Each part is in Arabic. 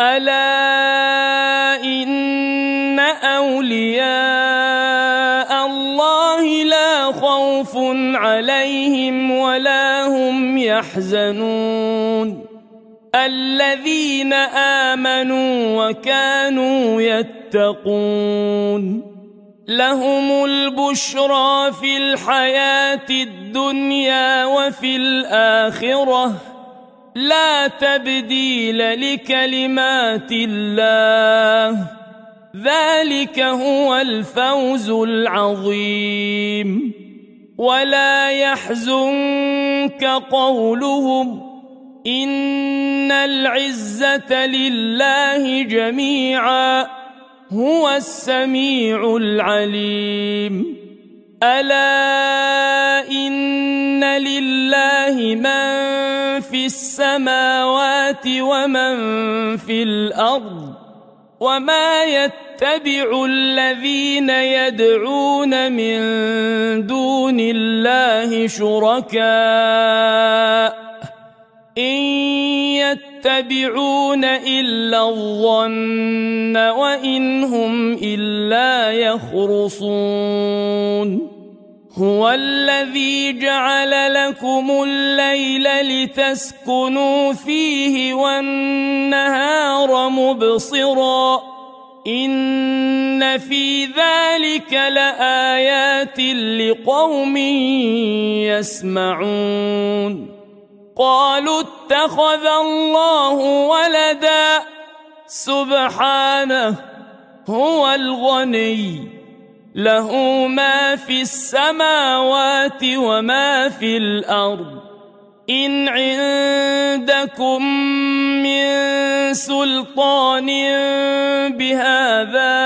ألا إن أولياء الله لا خوف عليهم ولا هم يحزنون الذين آمنوا وكانوا يتقون لهم البشرى في الحياة الدنيا وفي الآخرة لا تبديل لكلمات الله ذلك هو الفوز العظيم ولا يحزنك قولهم إن العزة لله جميعا هو السميع العليم ألا إن لله من في السماوات ومن في الأرض وما يتبع الذين يدعون من دون الله شركاء إن يتبعون إلا الظن وإن هم إلا يخرصون هو الذي جعل لكم الليل لتسكنوا فيه والنهار مبصرا إن في ذلك لآيات لقوم يسمعون قالوا اتخذ الله ولدا سبحانه هو الغني له ما في السماوات وما في الأرض إن عندكم من سلطان بهذا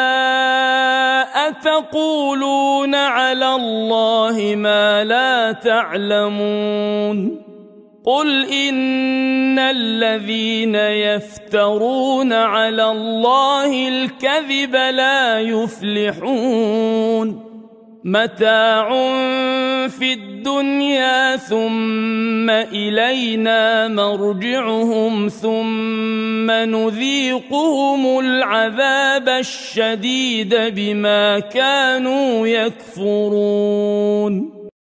أتقولون على الله ما لا تعلمون قل إن الذين يفترون على الله الكذب لا يفلحون متاع في الدنيا ثم إلينا مرجعهم ثم نذيقهم العذاب الشديد بما كانوا يكفرون